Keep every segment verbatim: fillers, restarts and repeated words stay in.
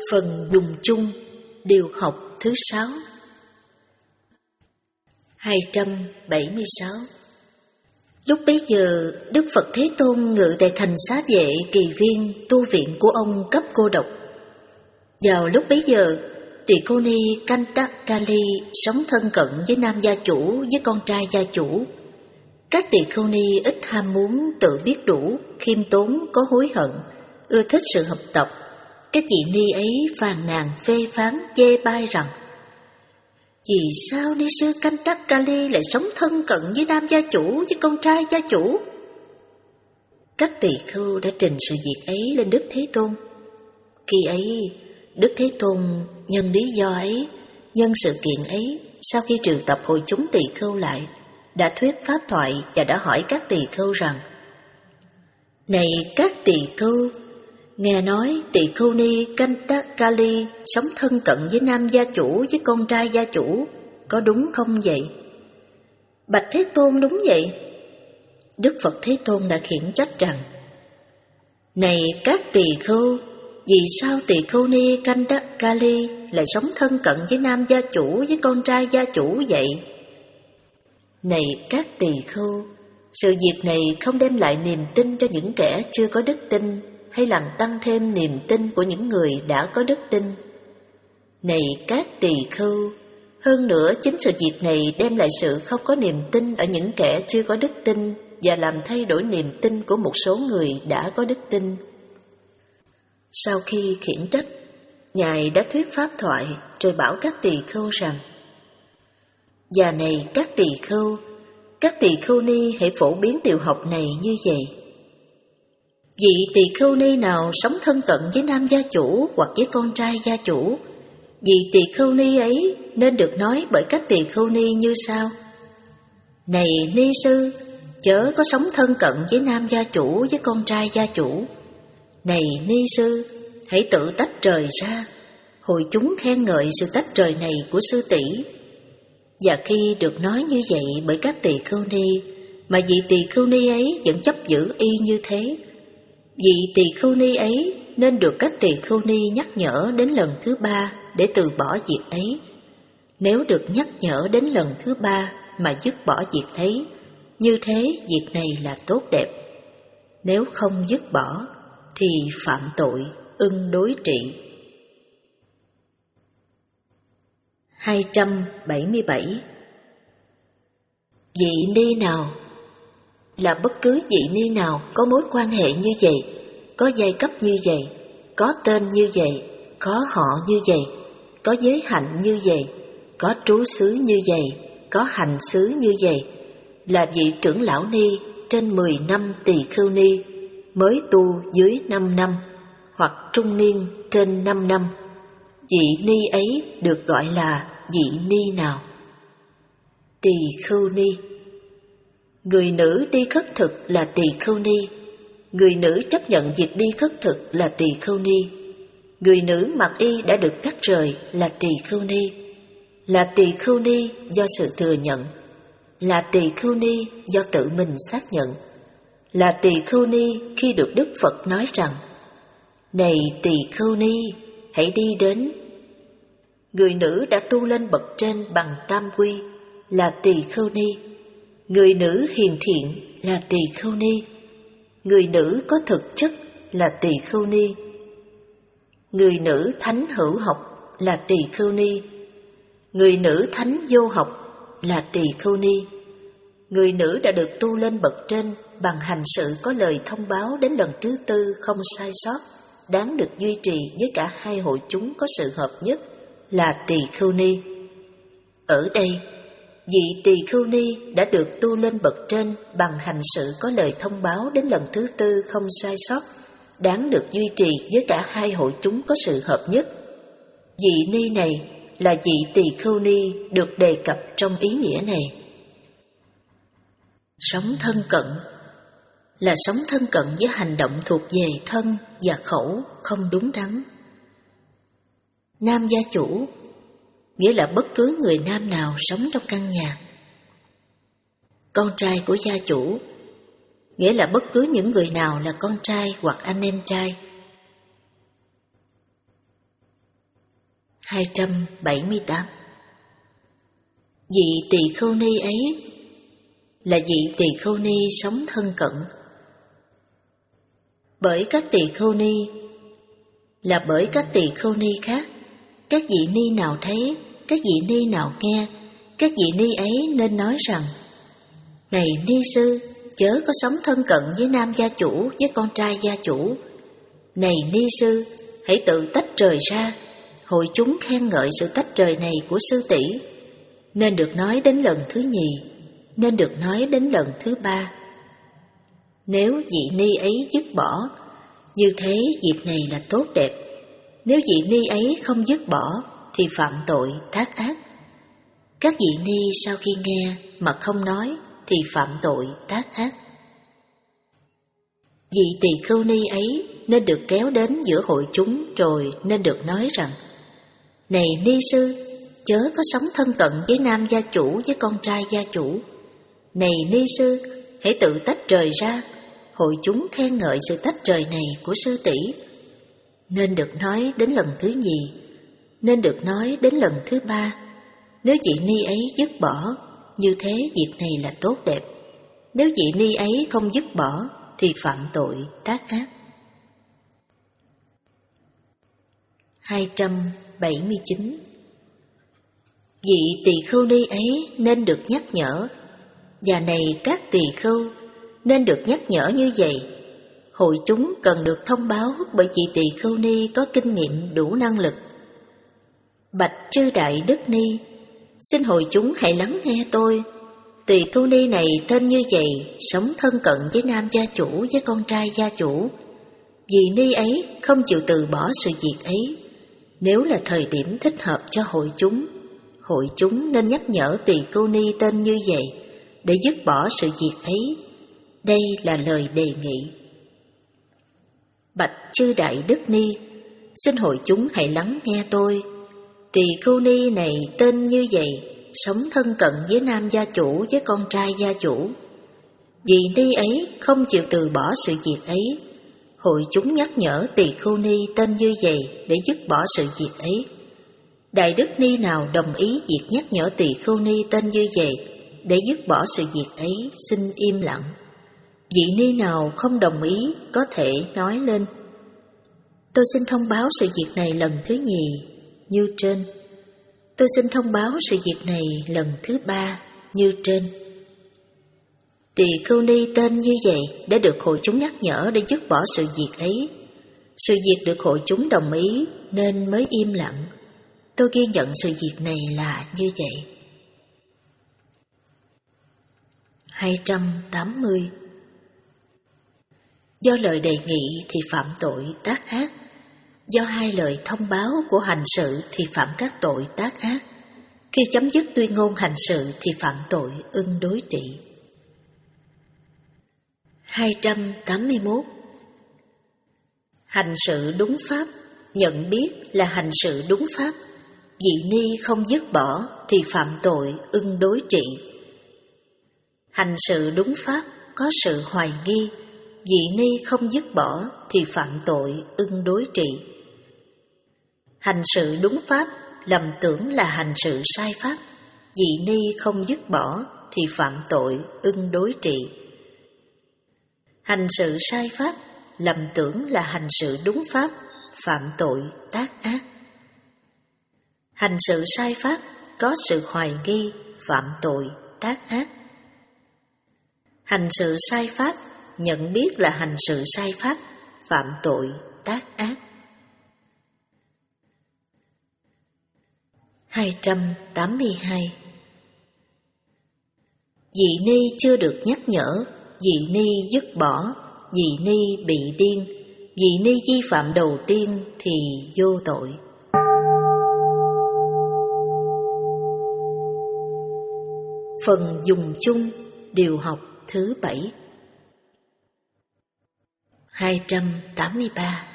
Phần dùng chung, điều học thứ sáu. hai trăm bảy mươi sáu. Lúc bấy giờ, Đức Phật Thế Tôn ngự tại thành Xá Vệ Kỳ Viên, tu viện của ông cấp cô độc. Vào lúc bấy giờ, Tỳ Khưu Ni Kantakali sống thân cận với nam gia chủ với con trai gia chủ. Các tỳ khưu ni ít ham muốn, tự biết đủ, khiêm tốn, có hối hận, ưa thích sự học tập. Các vị ni ấy phàn nàn phê phán chê bai rằng: vì sao ni sư Kantakali lại sống thân cận với nam gia chủ với con trai gia chủ? Các tỳ khưu đã trình sự việc ấy lên Đức Thế Tôn. Khi ấy, Đức Thế Tôn nhân lý do ấy, nhân sự kiện ấy, sau khi triệu tập hội chúng tỳ khưu lại, đã thuyết pháp thoại và đã hỏi các tỳ khưu rằng: này các tỳ khưu, nghe nói tỳ khưu ni Kantakali sống thân cận với nam gia chủ với con trai gia chủ, có đúng không vậy? Bạch Thế Tôn, đúng vậy. Đức Phật Thế Tôn đã khiển trách rằng: này các tỳ khưu, vì sao tỳ khưu ni Kantakali lại sống thân cận với nam gia chủ với con trai gia chủ vậy? Này các tỳ khưu, sự việc này không đem lại niềm tin cho những kẻ chưa có đức tin, hay làm tăng thêm niềm tin của những người đã có đức tin. Này các tỳ khưu, hơn nữa chính sự việc này đem lại sự không có niềm tin ở những kẻ chưa có đức tin và làm thay đổi niềm tin của một số người đã có đức tin. Sau khi khiển trách, Ngài đã thuyết pháp thoại rồi bảo các tỳ khưu rằng: và này các tỳ khưu, các tỳ khưu ni hãy phổ biến điều học này như vậy. Vị tỳ khưu ni nào sống thân cận với nam gia chủ hoặc với con trai gia chủ, vị tỳ khưu ni ấy nên được nói bởi các tỳ khưu ni như sau: này ni sư, chớ có sống thân cận với nam gia chủ với con trai gia chủ. Này ni sư, hãy tự tách rời ra. Hội chúng khen ngợi sự tách rời này của sư tỷ. Và khi được nói như vậy bởi các tỳ khưu ni, mà vị tỳ khưu ni ấy vẫn chấp giữ y như thế, vị tỳ khưu ni ấy nên được các tỳ khưu ni nhắc nhở đến lần thứ ba để từ bỏ việc ấy. Nếu được nhắc nhở đến lần thứ ba mà dứt bỏ việc ấy, như thế việc này là tốt đẹp. Nếu không dứt bỏ thì phạm tội, ưng đối trị. hai trăm bảy mươi bảy. Vị ni nào là bất cứ vị ni nào có mối quan hệ như vậy, có giai cấp như vậy, có tên như vậy, có họ như vậy, có giới hạnh như vậy, có trú xứ như vậy, có hành xứ như vậy, là vị trưởng lão ni trên mười năm tỳ khưu ni, mới tu dưới năm năm, hoặc trung niên trên năm năm, vị ni ấy được gọi là vị ni nào? Tỳ khưu ni. Người nữ đi khất thực là tỳ khưu ni. Người nữ chấp nhận việc đi khất thực là tỳ khưu ni. Người nữ mặc y đã được cắt rời là tỳ khưu ni. Là tỳ khưu ni do sự thừa nhận. Là tỳ khưu ni do tự mình xác nhận. Là tỳ khưu ni khi được Đức Phật nói rằng: này tỳ khưu ni, hãy đi đến. Người nữ đã tu lên bậc trên bằng tam quy là tỳ khưu ni. Người nữ hiền thiện là tỳ khưu ni. Người nữ có thực chất là tỳ khưu ni. Người nữ thánh hữu học là tỳ khưu ni. Người nữ thánh vô học là tỳ khưu ni. Người nữ đã được tu lên bậc trên bằng hành sự có lời thông báo đến lần thứ tư không sai sót, đáng được duy trì với cả hai hội chúng có sự hợp nhất là tỳ khưu ni. Ở đây, vị tỳ khưu ni đã được tu lên bậc trên bằng hành sự có lời thông báo đến lần thứ tư không sai sót, đáng được duy trì với cả hai hội chúng có sự hợp nhất. Vị ni này là vị tỳ khưu ni được đề cập trong ý nghĩa này. Sống thân cận là sống thân cận với hành động thuộc về thân và khẩu không đúng đắn. Nam gia chủ nghĩa là bất cứ người nam nào sống trong căn nhà. Con trai của gia chủ nghĩa là bất cứ những người nào là con trai hoặc anh em trai. hai trăm bảy mươi tám. Vị Tỳ Khưu Ni ấy là vị Tỳ Khưu Ni sống thân cận. Bởi các Tỳ Khưu Ni là bởi các Tỳ Khưu Ni khác, các vị ni nào thấy, các vị ni nào nghe, các vị ni ấy nên nói rằng: này ni sư, chớ có sống thân cận với nam gia chủ, với con trai gia chủ. Này ni sư, hãy tự tách rời ra. Hội chúng khen ngợi sự tách rời này của sư tỷ, nên được nói đến lần thứ nhì, nên được nói đến lần thứ ba. Nếu vị ni ấy dứt bỏ, như thế việc này là tốt đẹp. Nếu vị ni ấy không dứt bỏ, thì phạm tội tác ác. Các vị ni sau khi nghe mà không nói, thì phạm tội tác ác. Vị Tỳ Khưu Ni ấy nên được kéo đến giữa hội chúng, rồi nên được nói rằng: này ni sư, chớ có sống thân cận với nam gia chủ, với con trai gia chủ. Này ni sư, hãy tự tách rời ra. Hội chúng khen ngợi sự tách rời này của sư tỷ, nên được nói đến lần thứ nhì, nên được nói đến lần thứ ba. Nếu vị ni ấy dứt bỏ, như thế việc này là tốt đẹp. Nếu vị ni ấy không dứt bỏ, thì phạm tội tác ác. hai trăm bảy mươi chín. Vị Tỳ Khưu Ni ấy nên được nhắc nhở, và này các tỳ khưu, nên được nhắc nhở như vậy. Hội chúng cần được thông báo bởi vị Tỳ Khưu Ni có kinh nghiệm đủ năng lực. Bạch chư Đại Đức Ni, xin hội chúng hãy lắng nghe tôi. Tỳ Khưu Ni này tên như vậy, sống thân cận với nam gia chủ, với con trai gia chủ. Vị ni ấy không chịu từ bỏ sự việc ấy. Nếu là thời điểm thích hợp cho hội chúng, hội chúng nên nhắc nhở Tỳ Khưu Ni tên như vậy để dứt bỏ sự việc ấy. Đây là lời đề nghị. Bạch chư Đại Đức Ni, xin hội chúng hãy lắng nghe tôi. Tỳ Khưu Ni này tên như vậy, sống thân cận với nam gia chủ, với con trai gia chủ. Vị ni ấy không chịu từ bỏ sự việc ấy. Hội chúng nhắc nhở Tỳ Khưu Ni tên như vậy để dứt bỏ sự việc ấy. Đại Đức Ni nào đồng ý việc nhắc nhở Tỳ Khưu Ni tên như vậy để dứt bỏ sự việc ấy, xin im lặng. Vị ni nào không đồng ý có thể nói lên: tôi xin thông báo sự việc này lần thứ nhì như trên. Tôi xin thông báo sự việc này lần thứ ba như trên. Tỳ Khưu Ni tên như vậy để được hội chúng nhắc nhở để dứt bỏ sự việc ấy. Sự việc được hội chúng đồng ý nên mới im lặng. Tôi ghi nhận sự việc này là như vậy. hai trăm tám mươi. Do lời đề nghị thì phạm tội tác ác. Do hai lời thông báo của hành sự thì phạm các tội tác ác. Khi chấm dứt tuyên ngôn hành sự thì phạm tội ưng đối trị. hai trăm tám mươi mốt. Hành sự đúng pháp, nhận biết là hành sự đúng pháp. Vị ni không dứt bỏ thì phạm tội ưng đối trị. Hành sự đúng pháp có sự hoài nghi, vị ni không dứt bỏ thì phạm tội ưng đối trị. Hành sự đúng pháp lầm tưởng là hành sự sai pháp, vị ni không dứt bỏ thì phạm tội ưng đối trị. Hành sự sai pháp lầm tưởng là hành sự đúng pháp, phạm tội tác ác. Hành sự sai pháp có sự hoài nghi, phạm tội tác ác. Hành sự sai pháp nhận biết là hành sự sai pháp, phạm tội tác ác. hai trăm tám mươi hai. Vị ni chưa được nhắc nhở, vị ni dứt bỏ, vị ni bị điên, vị ni vi phạm đầu tiên thì vô tội. Phần dùng chung điều học thứ bảy. hai trăm tám mươi ba.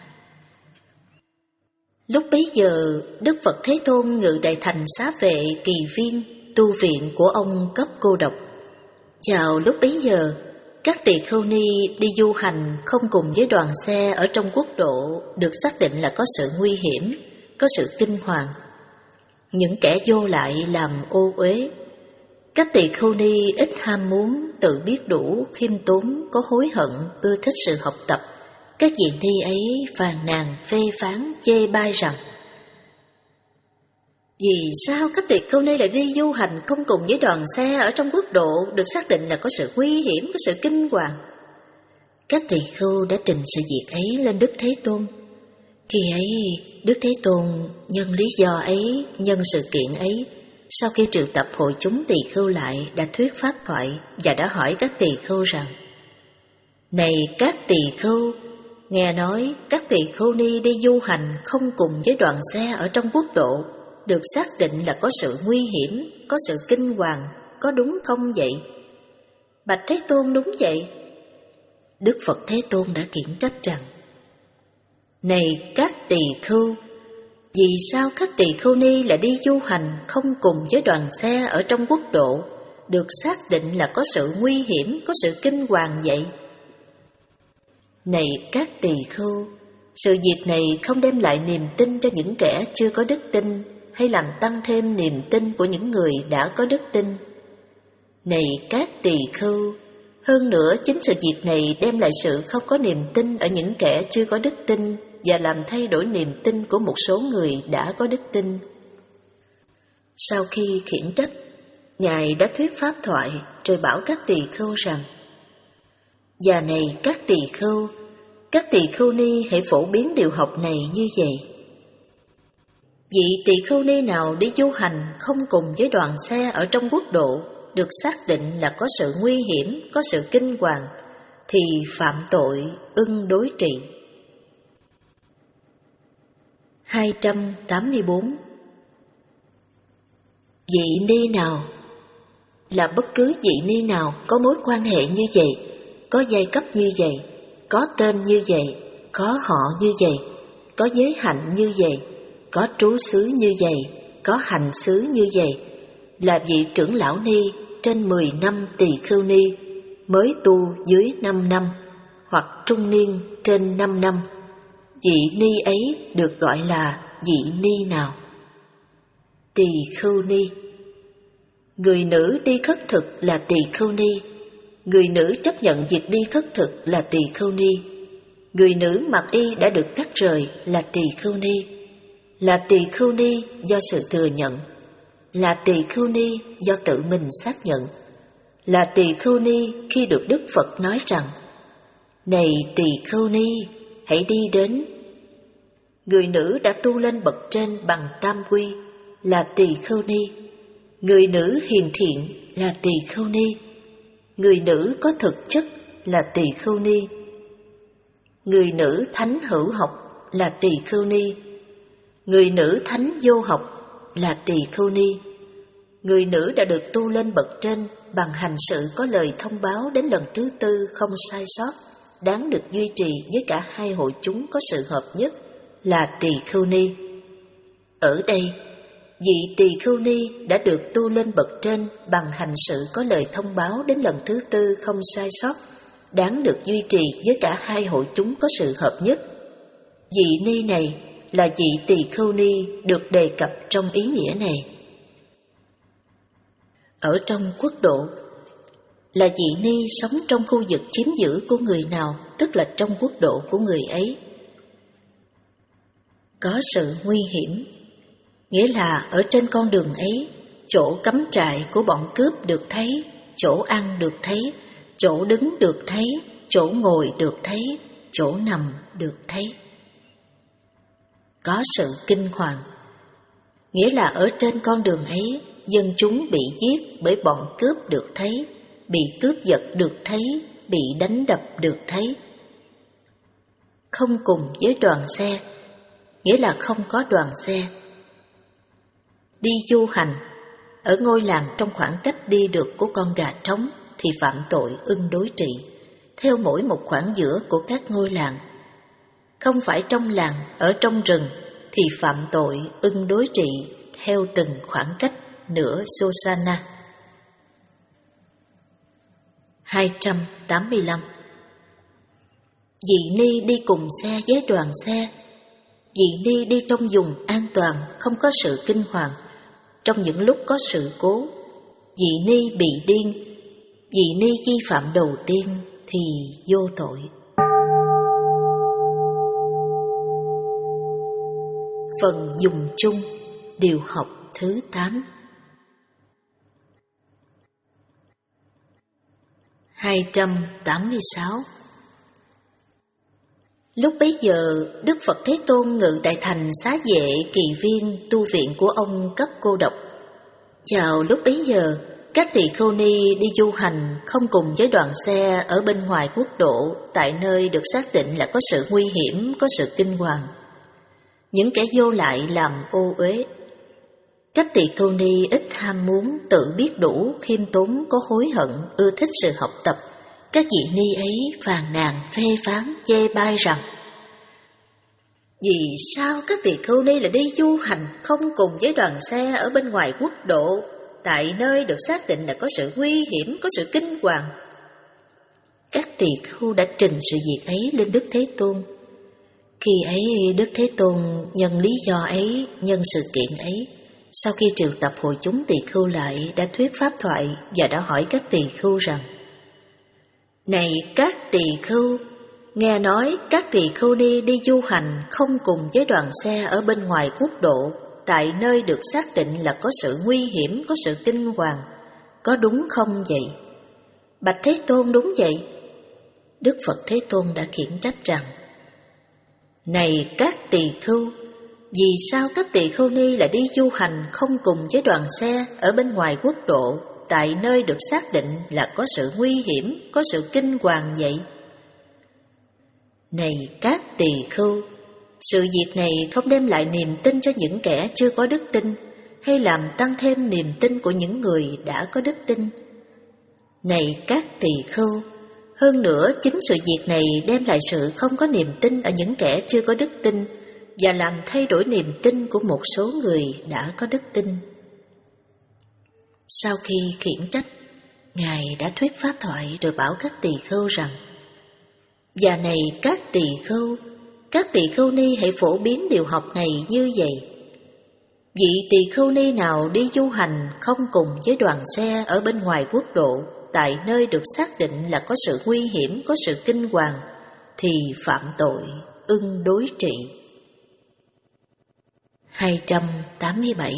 Lúc bấy giờ, Đức Phật Thế Tôn ngự tại thành Xá Vệ Kỳ Viên, tu viện của ông Cấp Cô Độc. Vào lúc bấy giờ, các tỳ khưu ni đi du hành không cùng với đoàn xe ở trong quốc độ được xác định là có sự nguy hiểm, có sự kinh hoàng. những kẻ vô lại làm ô uế. Các tỳ khưu ni ít ham muốn, tự biết đủ, khiêm tốn, có hối hận, ưa thích sự học tập. Các vị ni ấy phàn nàn, phê phán, chê bai rằng: vì sao các tỳ khưu ni lại đi du hành không cùng với đoàn xe ở trong quốc độ được xác định là có sự nguy hiểm, có sự kinh hoàng? Các tỳ khưu đã trình sự việc ấy lên Đức Thế Tôn. Khi ấy, Đức Thế Tôn nhân lý do ấy, nhân sự kiện ấy, sau khi triệu tập hội chúng tỳ khưu lại, đã thuyết pháp thoại và đã hỏi các tỳ khưu rằng: này các tỳ khưu, nghe nói các tỳ khưu ni đi du hành không cùng với đoàn xe ở trong quốc độ được xác định là có sự nguy hiểm, có sự kinh hoàng, có đúng không vậy? Bạch Thế Tôn, đúng vậy. Đức Phật Thế Tôn đã khiển trách rằng: này các tỳ khưu, vì sao các tỳ khưu ni lại đi du hành không cùng với đoàn xe ở trong quốc độ được xác định là có sự nguy hiểm, có sự kinh hoàng vậy? Này các tỳ khưu, sự việc này không đem lại niềm tin cho những kẻ chưa có đức tin, hay làm tăng thêm niềm tin của những người đã có đức tin. Này các tỳ khưu, hơn nữa chính sự việc này đem lại sự không có niềm tin ở những kẻ chưa có đức tin và làm thay đổi niềm tin của một số người đã có đức tin. Sau khi khiển trách, Ngài đã thuyết pháp thoại rồi bảo các tỳ khưu rằng: và này các tỳ khưu, các tỳ khưu ni hãy phổ biến điều học này như vậy. Vị tỳ khưu ni nào đi du hành không cùng với đoàn xe ở trong quốc độ được xác định là có sự nguy hiểm, có sự kinh hoàng, thì phạm tội ưng đối trị. hai trăm tám mươi bốn. Vị ni nào là bất cứ vị ni nào có mối quan hệ như vậy, có giai cấp như vậy, có tên như vậy, có họ như vậy, có giới hạnh như vậy, có trú xứ như vậy, có hành xứ như vậy, là vị trưởng lão ni trên mười năm tỳ khưu ni, mới tu dưới năm năm, hoặc trung niên trên năm năm, vị ni ấy được gọi là vị ni nào? Tỳ khưu ni. Người nữ đi khất thực là tỳ khưu ni. Người nữ chấp nhận việc đi khất thực là tỳ khưu ni. Người nữ mặc y đã được cắt rời là tỳ khưu ni. Là tỳ khưu ni do sự thừa nhận. Là tỳ khưu ni do tự mình xác nhận. Là tỳ khưu ni khi được Đức Phật nói rằng: này tỳ khưu ni, hãy đi đến. Người nữ đã tu lên bậc trên bằng tam quy là tỳ khưu ni. Người nữ hiền thiện là tỳ khưu ni. Người nữ có thực chất là tỳ khưu ni. Người nữ thánh hữu học là tỳ khưu ni. Người nữ thánh vô học là tỳ khưu ni. Người nữ đã được tu lên bậc trên bằng hành sự có lời thông báo đến lần thứ tư không sai sót, đáng được duy trì với cả hai hội chúng có sự hợp nhất là tỳ khưu ni. Ở đây, vị tỳ khưu ni đã được tu lên bậc trên bằng hành sự có lời thông báo đến lần thứ tư không sai sót, đáng được duy trì với cả hai hội chúng có sự hợp nhất. Vị ni này là vị tỳ khưu ni được đề cập trong ý nghĩa này. Ở trong quốc độ là vị ni sống trong khu vực chiếm giữ của người nào, tức là trong quốc độ của người ấy. Có sự nguy hiểm, nghĩa là ở trên con đường ấy, chỗ cắm trại của bọn cướp được thấy, chỗ ăn được thấy, chỗ đứng được thấy, chỗ ngồi được thấy, chỗ nằm được thấy. Có sự kinh hoàng, nghĩa là ở trên con đường ấy, dân chúng bị giết bởi bọn cướp được thấy, bị cướp giật được thấy, bị đánh đập được thấy. Không cùng với đoàn xe, nghĩa là không có đoàn xe. Đi du hành, ở ngôi làng trong khoảng cách đi được của con gà trống thì phạm tội ưng đối trị, theo mỗi một khoảng giữa của các ngôi làng. Không phải trong làng, ở trong rừng thì phạm tội ưng đối trị theo từng khoảng cách nửa Sosana. hai trăm tám mươi lăm. Vị ni đi cùng xe với đoàn xe. Vị ni đi trong vùng an toàn, không có sự kinh hoàng, trong những lúc có sự cố, vị ni bị điên, vị ni vi phạm đầu tiên thì vô tội. Phần dùng chung, điều học thứ tám. hai trăm tám mươi sáu. Lúc bấy giờ, Đức Phật Thế Tôn ngự tại thành Xá Vệ Kỳ Viên, tu viện của ông Cấp Cô Độc. Vào lúc bấy giờ, các tỳ khưu ni đi du hành không cùng với đoàn xe ở bên ngoài quốc độ, tại nơi được xác định là có sự nguy hiểm, có sự kinh hoàng. Những kẻ vô lại làm ô uế. Các tỳ khưu ni ít ham muốn, tự biết đủ, khiêm tốn, có hối hận, ưa thích sự học tập. Các vị ni ấy phàn nàn, phê phán, chê bai rằng: vì sao các tỳ khưu ni lại đi du hành không cùng với đoàn xe ở bên ngoài quốc độ, tại nơi được xác định là có sự nguy hiểm, có sự kinh hoàng? Các tỳ khưu đã trình sự việc ấy lên Đức Thế Tôn. Khi ấy Đức Thế Tôn nhân lý do ấy, nhân sự kiện ấy, sau khi triệu tập hội chúng tỳ khưu lại, đã thuyết pháp thoại và đã hỏi các tỳ khưu rằng: này các tỳ khưu, nghe nói các tỳ khưu ni đi du hành không cùng với đoàn xe ở bên ngoài quốc độ, tại nơi được xác định là có sự nguy hiểm, có sự kinh hoàng, có đúng không vậy? Bạch Thế Tôn, đúng vậy. Đức Phật Thế Tôn đã khiển trách rằng: này các tỳ khưu, vì sao các tỳ khưu ni lại đi du hành không cùng với đoàn xe ở bên ngoài quốc độ, tại nơi được xác định là có sự nguy hiểm, có sự kinh hoàng vậy? Này các tỳ khưu, sự việc này không đem lại niềm tin cho những kẻ chưa có đức tin, hay làm tăng thêm niềm tin của những người đã có đức tin. Này các tỳ khưu, hơn nữa chính sự việc này đem lại sự không có niềm tin ở những kẻ chưa có đức tin, và làm thay đổi niềm tin của một số người đã có đức tin. Sau khi khiển trách, Ngài đã thuyết pháp thoại rồi bảo các tỳ khưu rằng: và này các tỳ khưu, các tỳ khưu ni hãy phổ biến điều học này như vậy. Vị tỳ khưu ni nào đi du hành không cùng với đoàn xe ở bên ngoài quốc độ, tại nơi được xác định là có sự nguy hiểm, có sự kinh hoàng, thì phạm tội, ưng đối trị. hai trăm tám mươi bảy.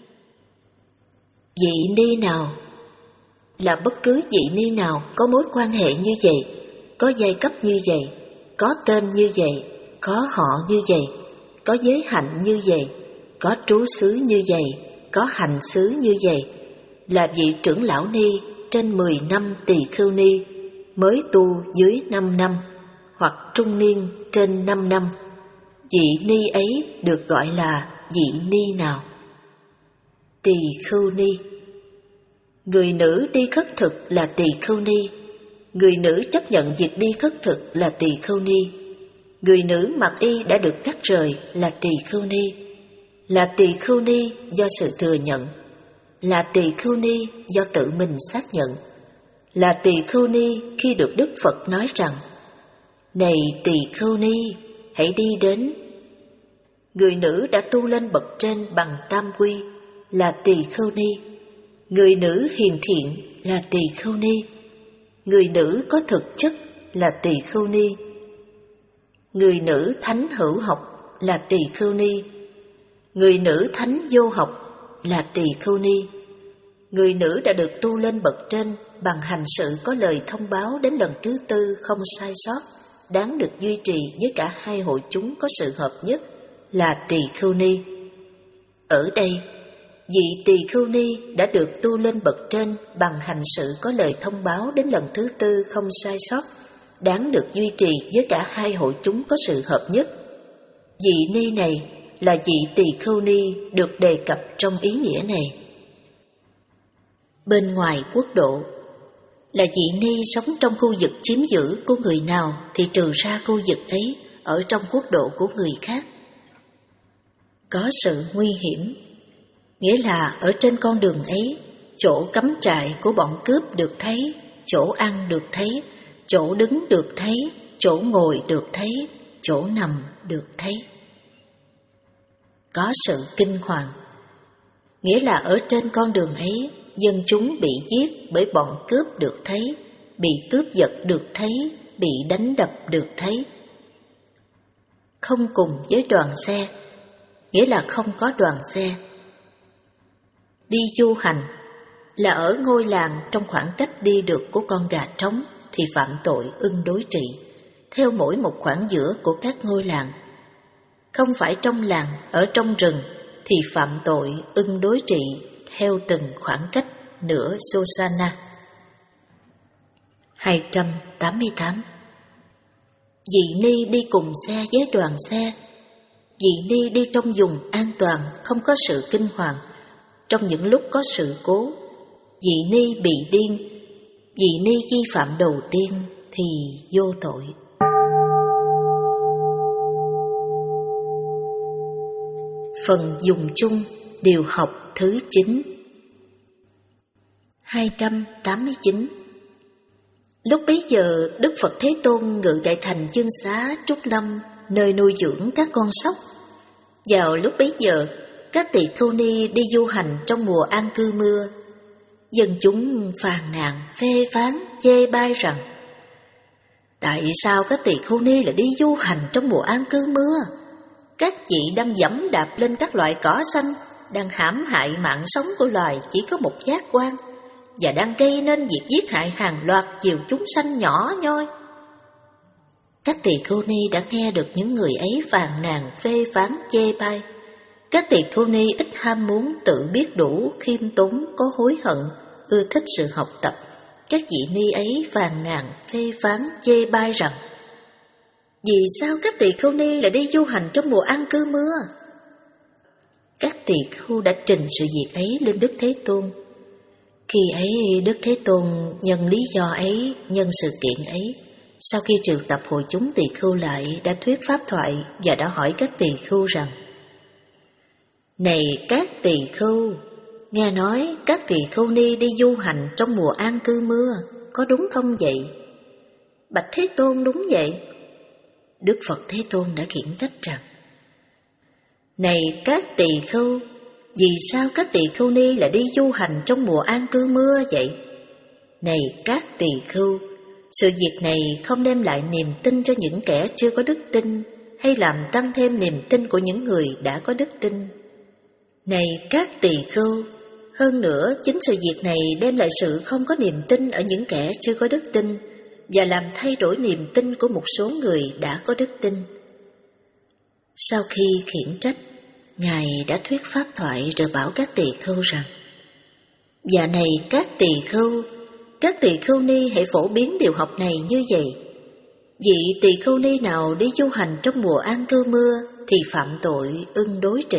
Vị ni nào là bất cứ vị ni nào có mối quan hệ như vậy, có giai cấp như vậy, có tên như vậy, có họ như vậy, có giới hạnh như vậy, có trú xứ như vậy, có hành xứ như vậy, là vị trưởng lão ni trên mười năm tỳ khưu ni, mới tu dưới năm năm, hoặc trung niên trên năm năm, vị ni ấy được gọi là vị ni nào? Tỳ khưu ni. Người nữ đi khất thực là tỳ khưu ni. Người nữ chấp nhận việc đi khất thực là tỳ khưu ni. Người nữ mặc y đã được cắt rời là tỳ khưu ni. Là tỳ khưu ni do sự thừa nhận. Là tỳ khưu ni do tự mình xác nhận. Là tỳ khưu ni khi được Đức Phật nói rằng: này tỳ khưu ni, hãy đi đến. Người nữ đã tu lên bậc trên bằng tam quy là tỳ khưu ni. Người nữ hiền thiện là tỳ khưu ni. Người nữ có thực chất là tỳ khưu ni. Người nữ thánh hữu học là tỳ khưu ni. Người nữ thánh vô học là tỳ khưu ni. Người nữ đã được tu lên bậc trên bằng hành sự có lời thông báo đến lần thứ tư không sai sót, đáng được duy trì với cả hai hội chúng có sự hợp nhất là tỳ khưu ni. Ở đây, vị tỳ khưu ni đã được tu lên bậc trên bằng hành sự có lời thông báo đến lần thứ tư không sai sót, đáng được duy trì với cả hai hội chúng có sự hợp nhất. Vị ni này là vị tỳ khưu ni được đề cập trong ý nghĩa này. Bên ngoài quốc độ là vị ni sống trong khu vực chiếm giữ của người nào thì trừ ra khu vực ấy ở trong quốc độ của người khác. Có sự nguy hiểm, nghĩa là ở trên con đường ấy, chỗ cắm trại của bọn cướp được thấy, chỗ ăn được thấy, chỗ đứng được thấy, chỗ ngồi được thấy, chỗ nằm được thấy. Có sự kinh hoàng, nghĩa là ở trên con đường ấy, dân chúng bị giết bởi bọn cướp được thấy, bị cướp giật được thấy, bị đánh đập được thấy. Không cùng với đoàn xe, nghĩa là không có đoàn xe. Đi du hành là ở ngôi làng trong khoảng cách đi được của con gà trống thì phạm tội ưng đối trị, theo mỗi một khoảng giữa của các ngôi làng. Không phải trong làng, ở trong rừng thì phạm tội ưng đối trị theo từng khoảng cách nửa Sosana. hai trăm tám mươi tám. Dị ni đi cùng xe với đoàn xe. Dị ni đi trong vùng an toàn, không có sự kinh hoàng. Trong những lúc có sự cố, dị ni bị điên. Dị ni vi phạm đầu tiên thì vô tội. Phần dùng chung điều học thứ chín. hai trăm tám mươi chín. Lúc bấy giờ, Đức Phật Thế Tôn ngự tại thành Dương Xá Trúc Lâm, nơi nuôi dưỡng các con sóc. Vào lúc bấy giờ, các tỳ khưu ni đi du hành trong mùa an cư mưa. Dân chúng phàn nàn, phê phán, chê bai rằng: tại sao các tỳ khưu ni lại đi du hành trong mùa an cư mưa? Các vị đang dẫm đạp lên các loại cỏ xanh, đang hãm hại mạng sống của loài chỉ có một giác quan, và đang gây nên việc giết hại hàng loạt nhiều chúng sanh nhỏ nhoi. Các tỳ khưu ni đã nghe được những người ấy phàn nàn, phê phán, chê bai. Các tỳ khưu ni ít ham muốn, tự biết đủ, khiêm tốn, có hối hận, ưa thích sự học tập. Các vị ni ấy phàn nàn, phê phán, chê bai rằng: vì sao các tỳ khưu ni lại đi du hành trong mùa an cư mưa? Các tỳ khưu đã trình sự việc ấy lên Đức Thế Tôn. Khi ấy Đức Thế Tôn nhân lý do ấy, nhân sự kiện ấy, sau khi triệu tập hội chúng tỳ khưu lại, đã thuyết pháp thoại và đã hỏi các tỳ khưu rằng: này các tỳ khưu, nghe nói các tỳ khưu ni đi du hành trong mùa an cư mưa, có đúng không vậy? Bạch Thế Tôn, đúng vậy. Đức Phật Thế Tôn đã khiển trách rằng: này các tỳ khưu, vì sao các tỳ khưu ni lại đi du hành trong mùa an cư mưa vậy? Này các tỳ khưu, sự việc này không đem lại niềm tin cho những kẻ chưa có đức tin, hay làm tăng thêm niềm tin của những người đã có đức tin. Này các tỳ khưu, hơn nữa chính sự việc này đem lại sự không có niềm tin ở những kẻ chưa có đức tin, và làm thay đổi niềm tin của một số người đã có đức tin. Sau khi khiển trách, Ngài đã thuyết pháp thoại rồi bảo các tỳ khưu rằng: dạ này các tỳ khưu, các tỳ khưu ni hãy phổ biến điều học này như vậy. Vị tỳ khưu ni nào đi du hành trong mùa an cư mưa thì phạm tội ưng đối trị.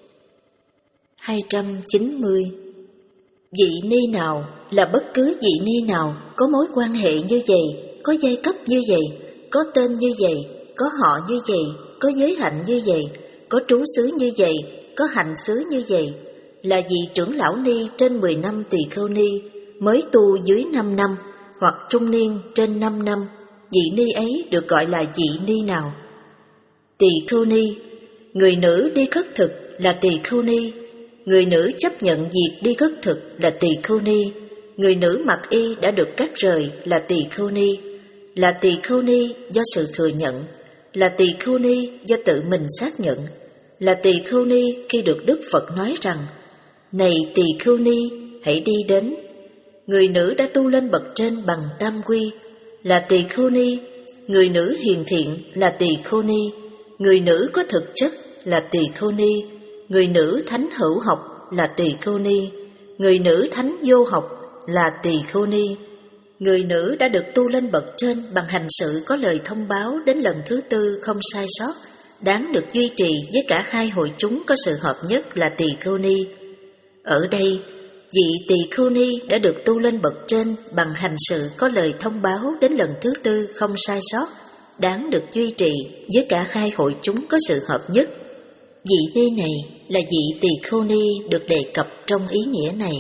hai trăm chín mươi. Vị ni nào là bất cứ vị ni nào có mối quan hệ như vậy, có giai cấp như vậy, có tên như vậy, có họ như vậy, có giới hạnh như vậy, có trú xứ như vậy, có hành xứ như vậy, là vị trưởng lão ni trên mười năm tỳ khưu ni, mới tu dưới năm năm, hoặc trung niên trên năm năm, vị ni ấy được gọi là vị ni nào? Tỳ khưu ni. Người nữ đi khất thực là tỳ khưu ni. Người nữ chấp nhận việc đi khất thực là tỳ khưu ni. Người nữ mặc y đã được cắt rời là tỳ khưu ni. Là tỳ khưu ni do sự thừa nhận. Là tỳ khưu ni do tự mình xác nhận. Là tỳ khưu ni khi được Đức Phật nói rằng: này tỳ khưu ni, hãy đi đến. Người nữ đã tu lên bậc trên bằng tam quy là tỳ khưu ni. Người nữ hiền thiện là tỳ khưu ni. Người nữ có thực chất là tỳ khưu ni. Người nữ thánh hữu học là tỳ khưu ni. Người nữ thánh vô học là tỳ khưu ni. Người nữ đã được tu lên bậc trên bằng hành sự có lời thông báo đến lần thứ tư không sai sót, đáng được duy trì với cả hai hội chúng có sự hợp nhất là tỳ khưu ni. Ở đây, vị tỳ khưu ni đã được tu lên bậc trên bằng hành sự có lời thông báo đến lần thứ tư không sai sót, đáng được duy trì với cả hai hội chúng có sự hợp nhất. Vị ni này là vị tỳ khưu ni được đề cập trong ý nghĩa này.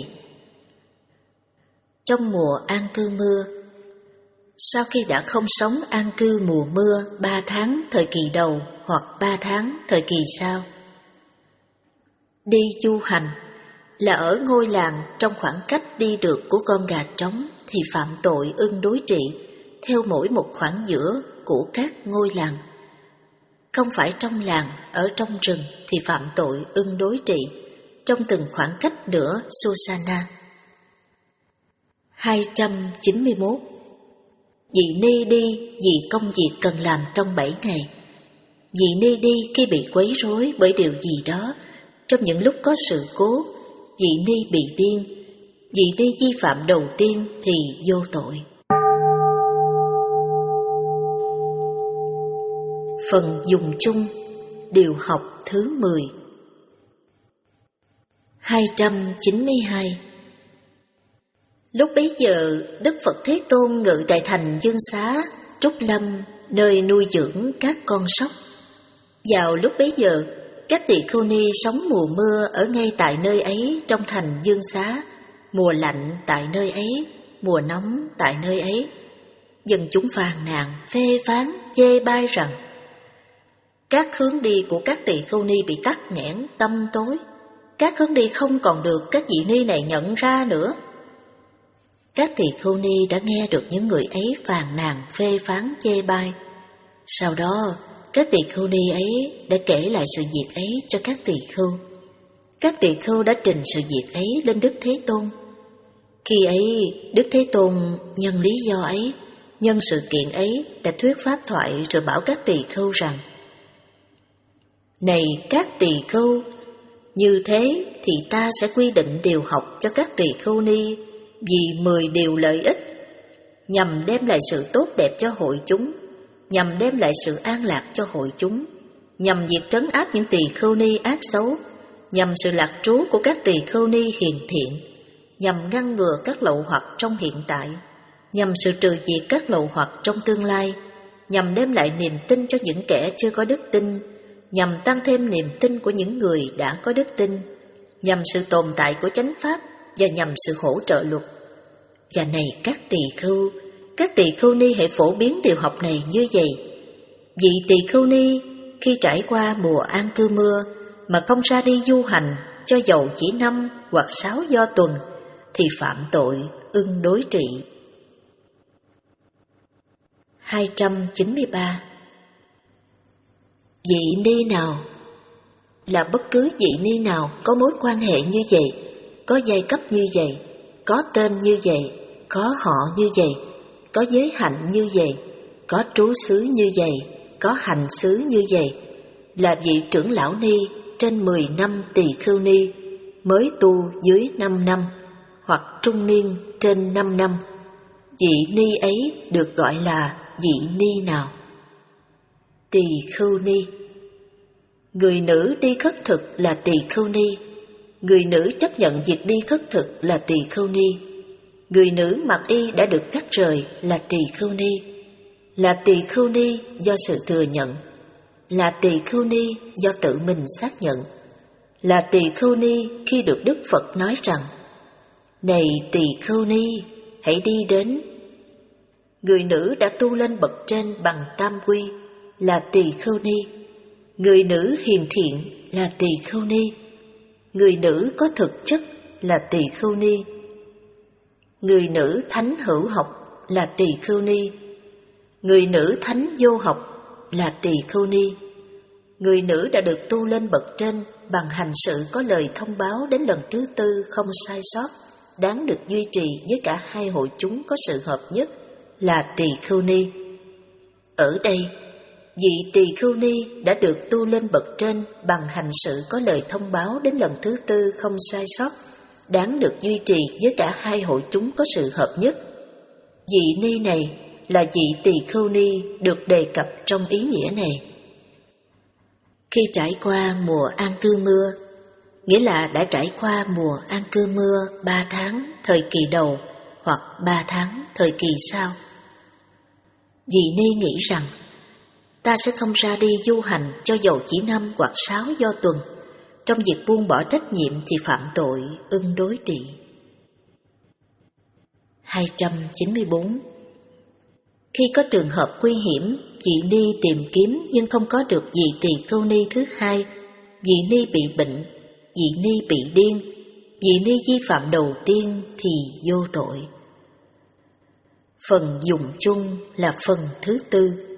Trong mùa an cư mưa, sau khi đã không sống an cư mùa mưa ba tháng thời kỳ đầu hoặc ba tháng thời kỳ sau, đi du hành là ở ngôi làng trong khoảng cách đi được của con gà trống thì phạm tội ưng đối trị theo mỗi một khoảng giữa của các ngôi làng. Không phải trong làng, ở trong rừng thì phạm tội ưng đối trị trong từng khoảng cách nữa Susana. hai trăm chín mươi mốt. Dị ni đi vì công việc cần làm trong bảy ngày. Dị ni đi khi bị quấy rối bởi điều gì đó, trong những lúc có sự cố, dị ni bị điên. Dị ni vi phạm đầu tiên thì vô tội. Phần dùng chung, điều học thứ mười. hai trăm chín mươi hai. Lúc bấy giờ, Đức Phật Thế Tôn ngự tại thành Dương Xá, Trúc Lâm, nơi nuôi dưỡng các con sóc. Vào lúc bấy giờ, các tỳ khưu ni sống mùa mưa ở ngay tại nơi ấy trong thành Dương Xá, mùa lạnh tại nơi ấy, mùa nóng tại nơi ấy. Dân chúng phàn nàn, phê phán, chê bai rằng các hướng đi của các tỳ khưu ni bị tắc nghẽn, tăm tối. Các hướng đi không còn được các vị ni này nhận ra nữa. Các tỳ khưu ni đã nghe được những người ấy phàn nàn, phê phán, chê bai. Sau đó, các tỳ khưu ni ấy đã kể lại sự việc ấy cho các tỳ khưu. Các tỳ khưu đã trình sự việc ấy lên Đức Thế Tôn. Khi ấy, Đức Thế Tôn nhân lý do ấy, nhân sự kiện ấy đã thuyết pháp thoại rồi bảo các tỳ khưu rằng: Này các tỳ khưu, như thế thì ta sẽ quy định điều học cho các tỳ khưu ni vì mười điều lợi ích, nhằm đem lại sự tốt đẹp cho hội chúng, nhằm đem lại sự an lạc cho hội chúng, nhằm diệt trấn áp những tỳ khưu ni ác xấu, nhằm sự lạc trú của các tỳ khưu ni hiền thiện, nhằm ngăn ngừa các lậu hoặc trong hiện tại, nhằm sự trừ diệt các lậu hoặc trong tương lai, nhằm đem lại niềm tin cho những kẻ chưa có đức tin, nhằm tăng thêm niềm tin của những người đã có đức tin, nhằm sự tồn tại của chánh pháp và nhằm sự hỗ trợ luật. Và này các tỳ khưu, các tỳ khưu ni hãy phổ biến điều học này như vậy. Vị tỳ khưu ni khi trải qua mùa an cư mưa mà không ra đi du hành cho dầu chỉ năm hoặc sáu do tuần thì phạm tội ưng đối trị. hai trăm chín mươi ba. Vị ni nào là bất cứ vị ni nào có mối quan hệ như vậy, có giai cấp như vậy, có tên như vậy, có họ như vậy, có giới hạnh như vậy, có trú xứ như vậy, có hành xứ như vậy, là vị trưởng lão ni trên mười năm tỳ khưu ni, mới tu dưới năm năm, hoặc trung niên trên năm năm. Vị ni ấy được gọi là vị ni nào? Tỳ khưu ni. Người nữ đi khất thực là tỳ khưu ni. Người nữ chấp nhận việc đi khất thực là tỳ khưu ni. Người nữ mặc y đã được cắt rời là tỳ khưu ni. Là tỳ khưu ni do sự thừa nhận. Là tỳ khưu ni do tự mình xác nhận. Là tỳ khưu ni khi được Đức Phật nói rằng: Này tỳ khưu ni, hãy đi đến. Người nữ đã tu lên bậc trên bằng tam quy là tỳ khưu ni. Người nữ hiền thiện là tỳ khưu ni. Người nữ có thực chất là tỳ khưu ni. Người nữ thánh hữu học là tỳ khưu ni. Người nữ thánh vô học là tỳ khưu ni. Người nữ đã được tu lên bậc trên bằng hành sự có lời thông báo đến lần thứ tư không sai sót, đáng được duy trì với cả hai hội chúng có sự hợp nhất là tỳ khưu ni. Ở đây, vị tỳ khưu ni đã được tu lên bậc trên bằng hành sự có lời thông báo đến lần thứ tư không sai sót, đáng được duy trì với cả hai hội chúng có sự hợp nhất. Vị ni này là vị tỳ khưu ni được đề cập trong ý nghĩa này. Khi trải qua mùa an cư mưa, nghĩa là đã trải qua mùa an cư mưa ba tháng thời kỳ đầu hoặc ba tháng thời kỳ sau. Vị ni nghĩ rằng ta sẽ không ra đi du hành cho dầu chỉ năm hoặc sáu do tuần. Trong việc buông bỏ trách nhiệm thì phạm tội ưng đối trị. hai trăm chín mươi tư. Khi có trường hợp nguy hiểm, vị ni tìm kiếm nhưng không có được vị tỳ khưu ni thứ hai, vị ni bị bệnh, vị ni bị điên, vị ni vi phạm đầu tiên thì vô tội. Phần dụng chung là phần thứ tư.